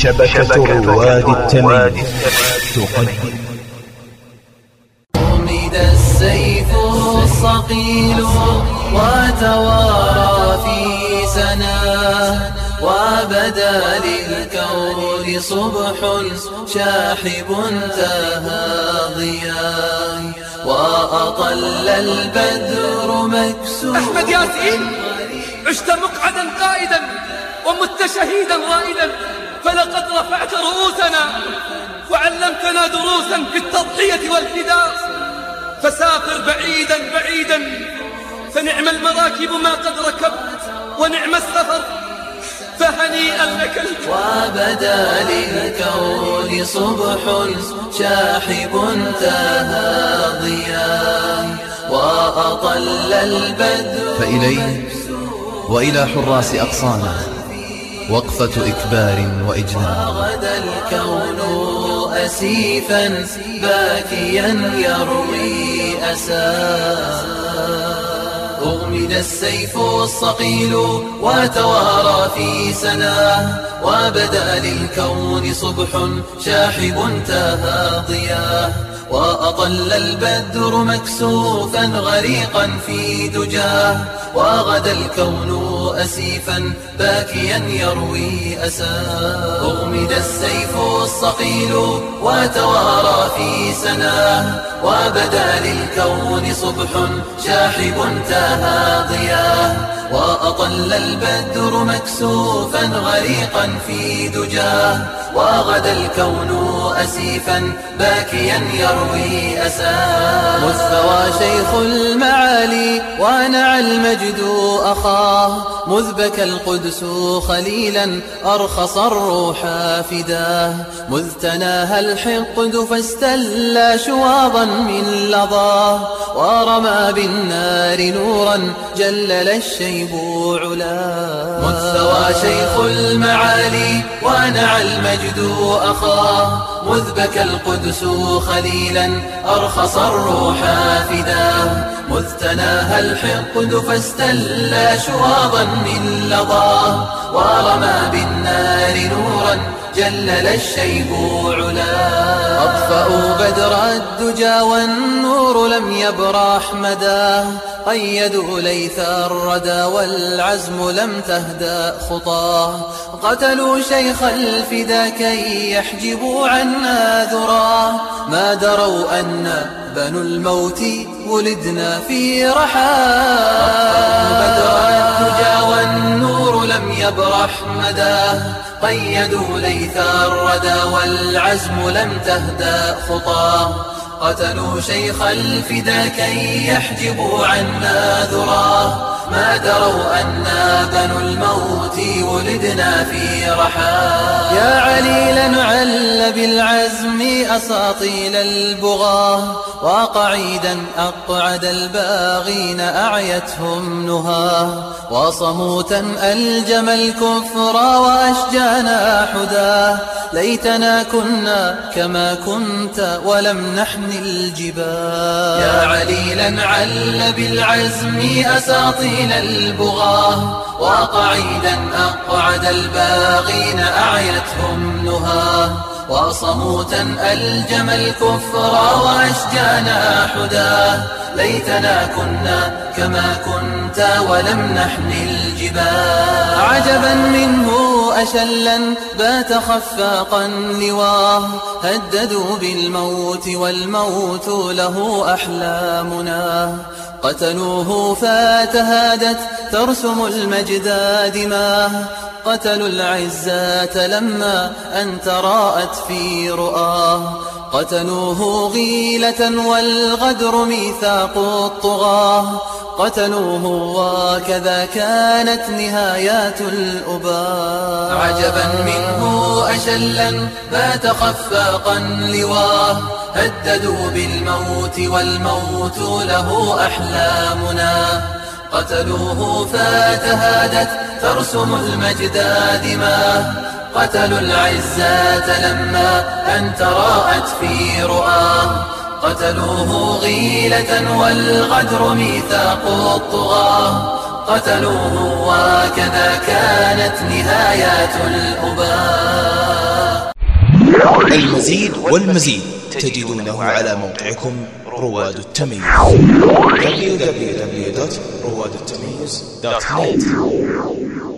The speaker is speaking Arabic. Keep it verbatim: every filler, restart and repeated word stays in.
شبكة رواد التميم تقدم. أمد السيف الصقيل وتوارى في سناه، وبدا للكون صبح شاحب تهاضيا، وأطل البدر مكسور. أحمد ياسين، عشت مقعدا قائدا ومت شهيدا رائدا، فلقد رفعت رؤوسنا وعلمتنا دروسا في التضحية والفداء. فسافر بعيدا بعيدا، فنعم المراكب ما قد ركبت ونعم السفر، فهنيئا لك. وبدا للكون صبح شاحب تهاضيا، وأطل البدر. فإليه وإلى حراس أقصانا وقفة إكبار وإجلال. وغدا الكون أسيفا باكيا يروي أساه، أغمد السيف الصقيل وتوارى في سناه، وبدا للكون صبح شاحب تهاضيا، وأطل البدر مكسوفا غريقا في دجاه، وغدا الكون أسيفا باكيا يروي أساه، أغمد السيف الصقيل وتوارى في سناه، وبدا للكون صبح شاحب تهاضيا، وأطل البدر مكسوفا غريقا في دجاه، وغدا الكون أسيفا باكيا يروي أساه. مستوى شيخ المعالي ونعى المجد أخاه، مذ بكى القدس خليلا أرخص الروح فداه، مذ تناهى الحقد فاستلى شواظا من لظاه، ورمى بالنار نورا جلل الشيب علاه. مستوى شيخ المعالي ونعى المجد أخاه، مذ بكى القدس خليلا أرخص الروح فداه، مذ تناهى الحقد فاستلى شواظا من لظاه، ورمى بالنار نورا جلل الشيب علاه. أطفأوا بدر الدجى والنور لم يبرح مداه، قيدوا ليث الردى والعزم لم تهدأ خطاه، قتلوا شيخ الفدا كي يحجبوا عنا ذراه، ما دروا أن بنو الموت ولدنا في رحاه. بدر الدجى والنور لم يبرح مداه، قيدوا ليث الردى والعزم لم تهدأ خطاه، قتلوا شيخ الفدا كي يحجبوا عنا ذراه، ما دروا أنا بنو الموت ولدنا في رحاه. يا عليلا عل بالعزم أساطيل البغاه، وقعيدا أقعد الباغين أعيتهم نهاه، وصموتا ألجم الكفر وأشجانا حداه، ليتنا كنا كما كنت ولم نحمل الجباه. يا عليلا عل بالعزم أساطيل البغاه، وقعيدا أقعد الباغين أعيتهم نهاه، وصموتا ألجم الكفر وأشجانا حداه، ليتنا كنا كما كنت ولم نحمل الجباه. عجبا منه أشلا بات خفاقا لواه، هددوا بالموت والموت له أحلامنا، قتلوه فتهادت ترسم المجد دماه، قتلوا العزات لما أن تراءت في رؤاه، قتلوه غيلة والغدر ميثاق الطغاة، قتلوه وكذا كانت نهايات الأباء. عجبا منه أشلا بات خفاقا لواه، هددوا بالموت والموت له أحلامنا، قتلوه فتهادت ترسم المجد دماه، قتلوا العزات لما أن تراءت في رؤاه، قتلوه غيلة والغدر ميثاق الطغاة، قتلوه وكذا كانت نهايات الأباء. المزيد والمزيد تجدونه على موقعكم رواد التميز دبليو دبليو دبليو دوت رواد التميز دوت نت.